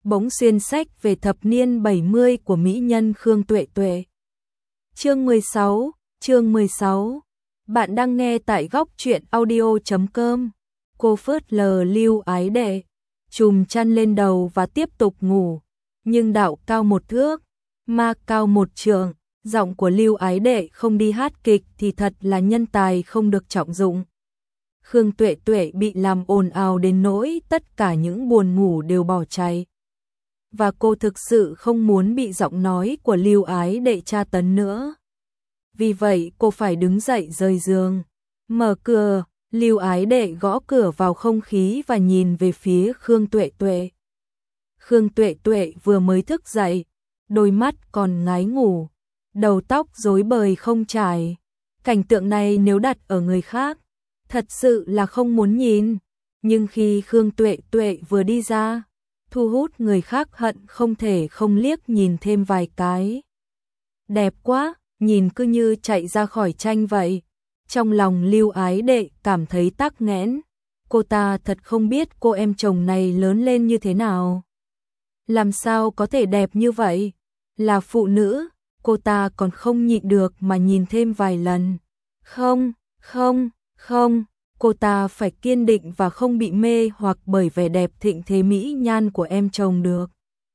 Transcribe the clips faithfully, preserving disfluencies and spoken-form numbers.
bỗng xuyên sách về thập niên bảy mươi của mỹ nhân Khương Tuệ Tuệ. Chương mười sáu, chương mười sáu. Bạn đang nghe tại góc truyện audio chấm com. Cô phớt lờ Lưu Ái Đệ, chùm chăn lên đầu và tiếp tục ngủ. Nhưng đạo cao một thước, ma cao một trượng, giọng của Lưu Ái Đệ không đi hát kịch thì thật là nhân tài không được trọng dụng. Khương Tuệ Tuệ bị làm ồn ào đến nỗi tất cả những buồn ngủ đều bỏ chạy. Và cô thực sự không muốn bị giọng nói của Lưu Ái Đệ tra tấn nữa. Vì vậy cô phải đứng dậy rời giường. Mở cửa, Lưu Ái Đệ gõ cửa vào không khí và nhìn về phía Khương Tuệ Tuệ. Khương Tuệ Tuệ vừa mới thức dậy, đôi mắt còn ngái ngủ, đầu tóc rối bời không chải. Cảnh tượng này nếu đặt ở người khác, thật sự là không muốn nhìn. Nhưng khi Khương Tuệ Tuệ vừa đi ra, thu hút người khác hận không thể không liếc nhìn thêm vài cái. Đẹp quá, nhìn cứ như chạy ra khỏi tranh vậy. Trong lòng Lưu Ái Đệ cảm thấy tắc nghẽn. Cô ta thật không biết cô em chồng này lớn lên như thế nào. Làm sao có thể đẹp như vậy? Là phụ nữ, cô ta còn không nhịn được mà nhìn thêm vài lần. Không, không, không, cô ta phải kiên định và không bị mê hoặc bởi vẻ đẹp thịnh thế mỹ nhan của em chồng được.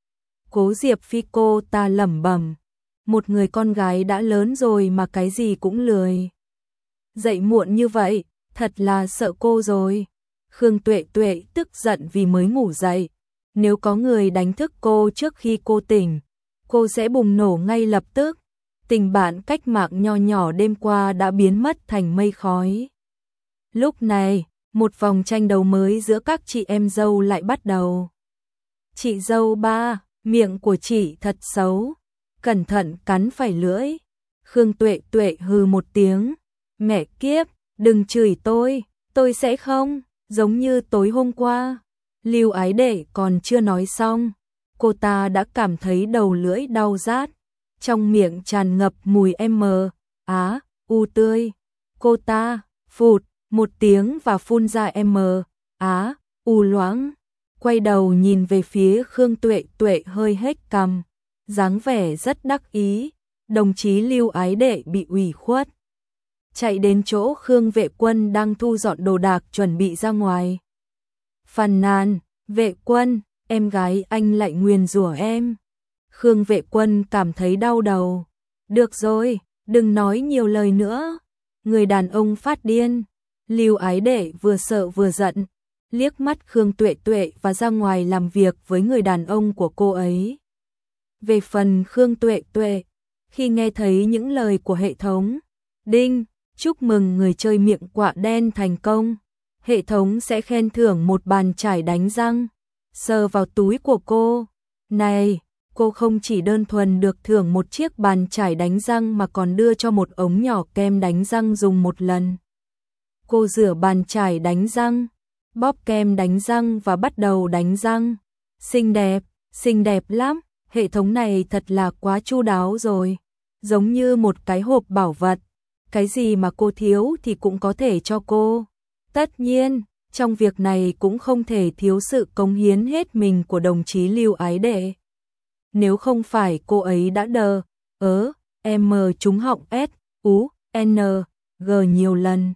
Cố Diệp Phi cô ta lẩm bẩm, một người con gái đã lớn rồi mà cái gì cũng lười. Dậy muộn như vậy, thật là sợ cô rồi. Khương Tuệ Tuệ tức giận vì mới ngủ dậy. Nếu có người đánh thức cô trước khi cô tỉnh, cô sẽ bùng nổ ngay lập tức. Tình bạn cách mạng nho nhỏ đêm qua đã biến mất thành mây khói. Lúc này, một vòng tranh đấu mới giữa các chị em dâu lại bắt đầu. Chị dâu ba, miệng của chị thật xấu, cẩn thận cắn phải lưỡi. Khương Tuệ Tuệ hừ một tiếng, mẹ kiếp, đừng chửi tôi, tôi sẽ không, giống như tối hôm qua. Lưu Ái Đệ còn chưa nói xong, cô ta đã cảm thấy đầu lưỡi đau rát, trong miệng tràn ngập mùi M, á, u tươi. Cô ta, phụt, một tiếng và phun ra M, á, u loãng, quay đầu nhìn về phía Khương Tuệ Tuệ hơi hếch cằm, dáng vẻ rất đắc ý. Đồng chí Lưu Ái Đệ bị ủy khuất, chạy đến chỗ Khương Vệ Quân đang thu dọn đồ đạc chuẩn bị ra ngoài. Phàn nàn, Vệ Quân, em gái anh lại nguyền rủa em. Khương Vệ Quân cảm thấy đau đầu. Được rồi, đừng nói nhiều lời nữa. Người đàn ông phát điên. Lưu Ái Đệ vừa sợ vừa giận, liếc mắt Khương Tuệ Tuệ và ra ngoài làm việc với người đàn ông của cô ấy. Về phần Khương Tuệ Tuệ, khi nghe thấy những lời của hệ thống, đinh, chúc mừng người chơi miệng quạ đen thành công, hệ thống sẽ khen thưởng một bàn chải đánh răng. Sờ vào túi của cô, này, cô không chỉ đơn thuần được thưởng một chiếc bàn chải đánh răng mà còn đưa cho một ống nhỏ kem đánh răng dùng một lần. Cô rửa bàn chải đánh răng, bóp kem đánh răng và bắt đầu đánh răng. Xinh đẹp, xinh đẹp lắm, hệ thống này thật là quá chu đáo rồi. Giống như một cái hộp bảo vật, cái gì mà cô thiếu thì cũng có thể cho cô. Tất nhiên, trong việc này cũng không thể thiếu sự cống hiến hết mình của đồng chí Lưu Ái Đệ. Nếu không phải cô ấy đã đờ, ớ, M trúng họng S, U, N, G nhiều lần.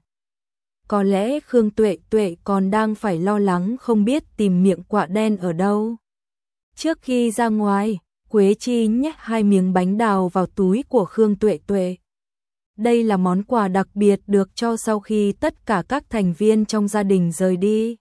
Có lẽ Khương Tuệ Tuệ còn đang phải lo lắng không biết tìm miệng quạ đen ở đâu. Trước khi ra ngoài, Quế Chi nhét hai miếng bánh đào vào túi của Khương Tuệ Tuệ. Đây là món quà đặc biệt được cho sau khi tất cả các thành viên trong gia đình rời đi.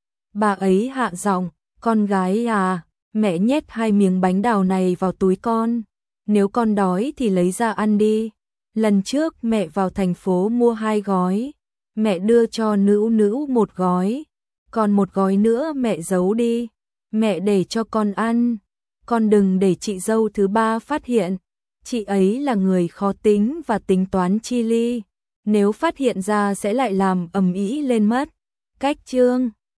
Bà ấy hạ giọng, con gái à, mẹ nhét hai miếng bánh đào này vào túi con. Nếu con đói thì lấy ra ăn đi. Lần trước mẹ vào thành phố mua hai gói. Mẹ đưa cho Nữu Nữu một gói. Còn một gói nữa mẹ giấu đi. Mẹ để cho con ăn. Con đừng để chị dâu thứ ba phát hiện. Chị ấy là người khó tính và tính toán chi ly. Nếu phát hiện ra sẽ lại làm ầm ĩ lên mất. Cách chương